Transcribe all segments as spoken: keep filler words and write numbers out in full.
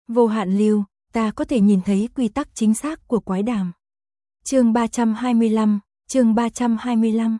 Vô hạn lưu, ta có thể nhìn thấy quy tắc chính xác của quái đàm. Chương ba trăm hai mươi lăm, chương ba trăm hai mươi lăm.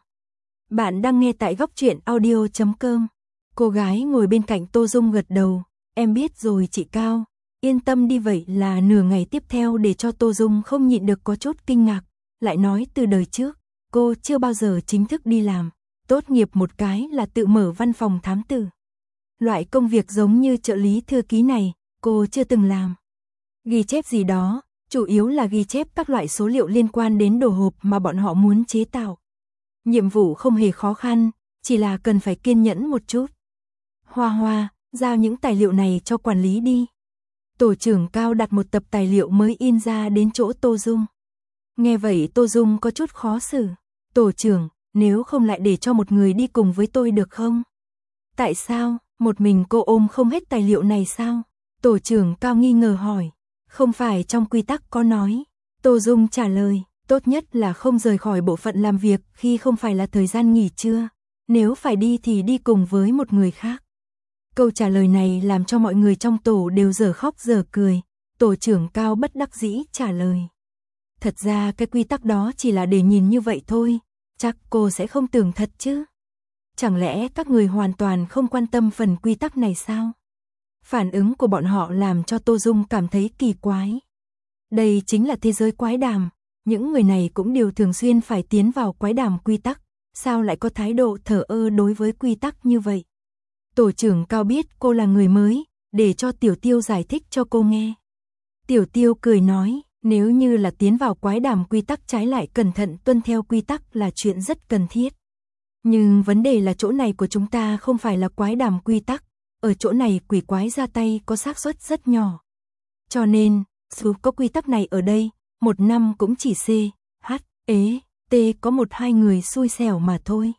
Bạn đang nghe tại góc truyện audio chấm com. Cô gái ngồi bên cạnh Tô Dung gật đầu, em biết rồi chị Cao, yên tâm đi. Vậy là nửa ngày tiếp theo để cho Tô Dung không nhịn được có chút kinh ngạc, lại nói từ đời trước, cô chưa bao giờ chính thức đi làm, tốt nghiệp một cái là tự mở văn phòng thám tử. Loại công việc giống như trợ lý thư ký này, cô chưa từng làm. Ghi chép gì đó, chủ yếu là ghi chép các loại số liệu liên quan đến đồ hộp mà bọn họ muốn chế tạo. Nhiệm vụ không hề khó khăn, chỉ là cần phải kiên nhẫn một chút. Hoa Hoa, giao những tài liệu này cho quản lý đi. Tổ trưởng Cao đặt một tập tài liệu mới in ra đến chỗ Tô Dung. Nghe vậy Tô Dung có chút khó xử. Tổ trưởng, nếu không lại để cho một người đi cùng với tôi được không? Tại sao, một mình cô ôm không hết tài liệu này sao? Tổ trưởng Cao nghi ngờ hỏi. Không phải trong quy tắc có nói. Tô Dung trả lời, tốt nhất là không rời khỏi bộ phận làm việc khi không phải là thời gian nghỉ trưa. Nếu phải đi thì đi cùng với một người khác. Câu trả lời này làm cho mọi người trong tổ đều dở khóc dở cười. Tổ trưởng Cao bất đắc dĩ trả lời. Thật ra cái quy tắc đó chỉ là để nhìn như vậy thôi. Chắc cô sẽ không tưởng thật chứ. Chẳng lẽ các người hoàn toàn không quan tâm phần quy tắc này sao? Phản ứng của bọn họ làm cho Tô Dung cảm thấy kỳ quái. Đây chính là thế giới quái đàm. Những người này cũng đều thường xuyên phải tiến vào quái đàm quy tắc. Sao lại có thái độ thờ ơ đối với quy tắc như vậy? Tổ trưởng Cao biết cô là người mới, để cho Tiểu Tiêu giải thích cho cô nghe. Tiểu Tiêu cười nói, nếu như là tiến vào quái đàm quy tắc trái lại cẩn thận tuân theo quy tắc là chuyện rất cần thiết. Nhưng vấn đề là chỗ này của chúng ta không phải là quái đàm quy tắc, ở chỗ này quỷ quái ra tay có xác suất rất nhỏ. Cho nên, dù có quy tắc này ở đây, một năm cũng chỉ C, H, E, T có một hai người xui xẻo mà thôi.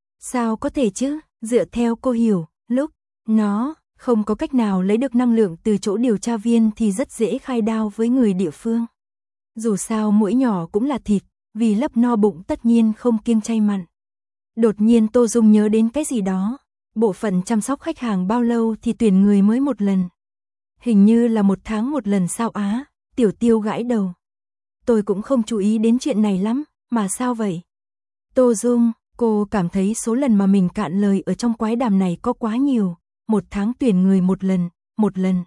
Sao có thể chứ, dựa theo cô hiểu, lúc nó không có cách nào lấy được năng lượng từ chỗ điều tra viên thì rất dễ khai đao với người địa phương. Dù sao mũi nhỏ cũng là thịt, vì lấp no bụng tất nhiên không kiêng chay mặn. Đột nhiên Tô Dung nhớ đến cái gì đó. Bộ phận chăm sóc khách hàng bao lâu thì tuyển người mới một lần? Hình như là một tháng một lần sao á? Tiểu Tiêu gãi đầu. Tôi cũng không chú ý đến chuyện này lắm, mà sao vậy? Tô Dung, cô cảm thấy số lần mà mình cạn lời ở trong quái đàm này có quá nhiều. Một tháng tuyển người một lần, một lần.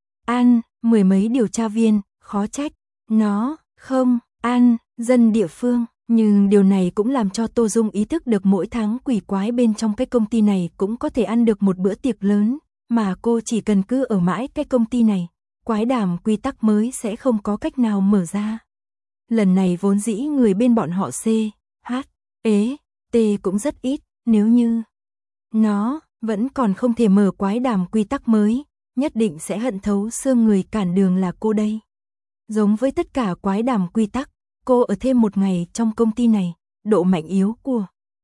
An, mười mấy điều tra viên, khó trách. Nó, không, An, dân địa phương. Nhưng điều này cũng làm cho Tô Dung ý thức được mỗi tháng quỷ quái bên trong cái công ty này cũng có thể ăn được một bữa tiệc lớn, mà cô chỉ cần cứ ở mãi cái công ty này, quái đàm quy tắc mới sẽ không có cách nào mở ra. Lần này vốn dĩ người bên bọn họ C, H, E, T cũng rất ít, nếu như nó vẫn còn không thể mở quái đàm quy tắc mới, nhất định sẽ hận thấu xương người cản đường là cô đây. Giống với tất cả quái đàm quy tắc, cô ở thêm một ngày trong công ty này, độ mạnh yếu của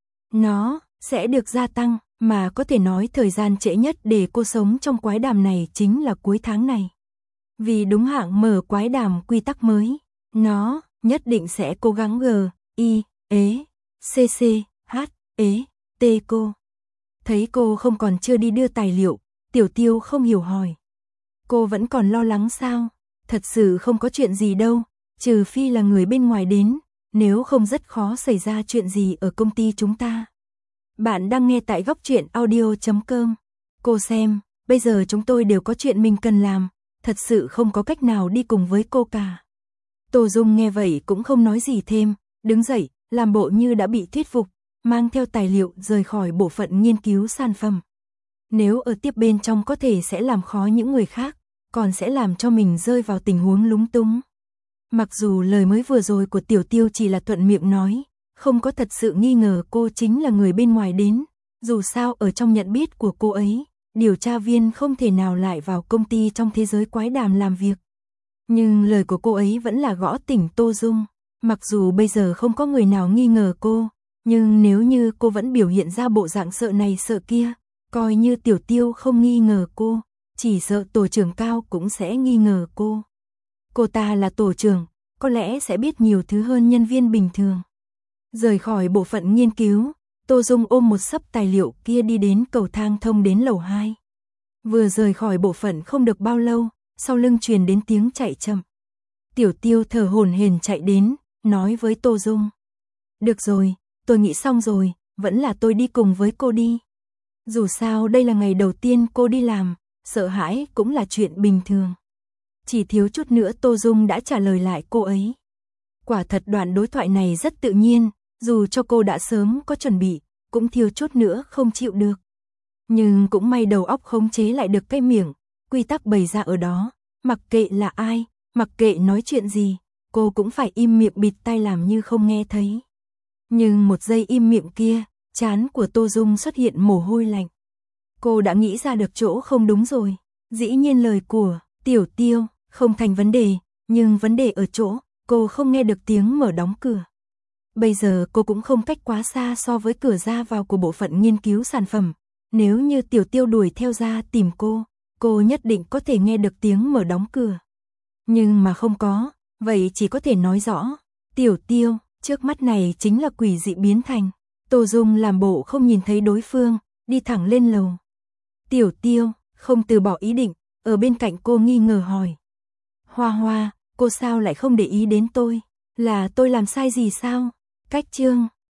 nó sẽ được gia tăng, mà có thể nói thời gian trễ nhất để cô sống trong quái đàm này chính là cuối tháng này. Vì đúng hạng mở quái đàm quy tắc mới, nó nhất định sẽ cố gắng G, I, E, C C, H, E, T cô. Thấy cô không còn chưa đi đưa tài liệu, Tiểu Tiêu không hiểu hỏi. Cô vẫn còn lo lắng sao? Thật sự không có chuyện gì đâu. Trừ phi là người bên ngoài đến, nếu không rất khó xảy ra chuyện gì ở công ty chúng ta. Bạn đang nghe tại góc truyện audio chấm com. Cô xem, bây giờ chúng tôi đều có chuyện mình cần làm, thật sự không có cách nào đi cùng với cô cả. Tô Dung nghe vậy cũng không nói gì thêm, đứng dậy, làm bộ như đã bị thuyết phục, mang theo tài liệu rời khỏi bộ phận nghiên cứu sản phẩm. Nếu ở tiếp bên trong có thể sẽ làm khó những người khác, còn sẽ làm cho mình rơi vào tình huống lúng túng. Mặc dù lời mới vừa rồi của Tiểu Tiêu chỉ là thuận miệng nói, không có thật sự nghi ngờ cô chính là người bên ngoài đến, dù sao ở trong nhận biết của cô ấy, điều tra viên không thể nào lại vào công ty trong thế giới quái đàm làm việc. Nhưng lời của cô ấy vẫn là gõ tỉnh Tô Dung, mặc dù bây giờ không có người nào nghi ngờ cô, nhưng nếu như cô vẫn biểu hiện ra bộ dạng sợ này sợ kia, coi như Tiểu Tiêu không nghi ngờ cô, chỉ sợ tổ trưởng Cao cũng sẽ nghi ngờ cô. Cô ta là tổ trưởng, có lẽ sẽ biết nhiều thứ hơn nhân viên bình thường. Rời khỏi bộ phận nghiên cứu, Tô Dung ôm một xấp tài liệu kia đi đến cầu thang thông đến lầu hai. Vừa rời khỏi bộ phận không được bao lâu, sau lưng truyền đến tiếng chạy chậm. Tiểu Tiêu thở hổn hển chạy đến, nói với Tô Dung. Được rồi, tôi nghĩ xong rồi, vẫn là tôi đi cùng với cô đi. Dù sao đây là ngày đầu tiên cô đi làm, sợ hãi cũng là chuyện bình thường. Chỉ thiếu chút nữa Tô Dung đã trả lời lại cô ấy. Quả thật đoạn đối thoại này rất tự nhiên, dù cho cô đã sớm có chuẩn bị, cũng thiếu chút nữa không chịu được. Nhưng cũng may đầu óc khống chế lại được cái miệng, quy tắc bày ra ở đó, mặc kệ là ai, mặc kệ nói chuyện gì, cô cũng phải im miệng bịt tai làm như không nghe thấy. Nhưng một giây im miệng kia, trán của Tô Dung xuất hiện mồ hôi lạnh. Cô đã nghĩ ra được chỗ không đúng rồi, dĩ nhiên lời của Tiểu Tiêu không thành vấn đề, nhưng vấn đề ở chỗ, cô không nghe được tiếng mở đóng cửa. Bây giờ cô cũng không cách quá xa so với cửa ra vào của bộ phận nghiên cứu sản phẩm. Nếu như Tiểu Tiêu đuổi theo ra tìm cô, cô nhất định có thể nghe được tiếng mở đóng cửa. Nhưng mà không có, vậy chỉ có thể nói rõ. Tiểu Tiêu, trước mắt này chính là quỷ dị biến thành. Tô Dung làm bộ không nhìn thấy đối phương, đi thẳng lên lầu. Tiểu Tiêu, không từ bỏ ý định, ở bên cạnh cô nghi ngờ hỏi. Hoa Hoa, cô sao lại không để ý đến tôi? Là tôi làm sai gì sao? Cách chương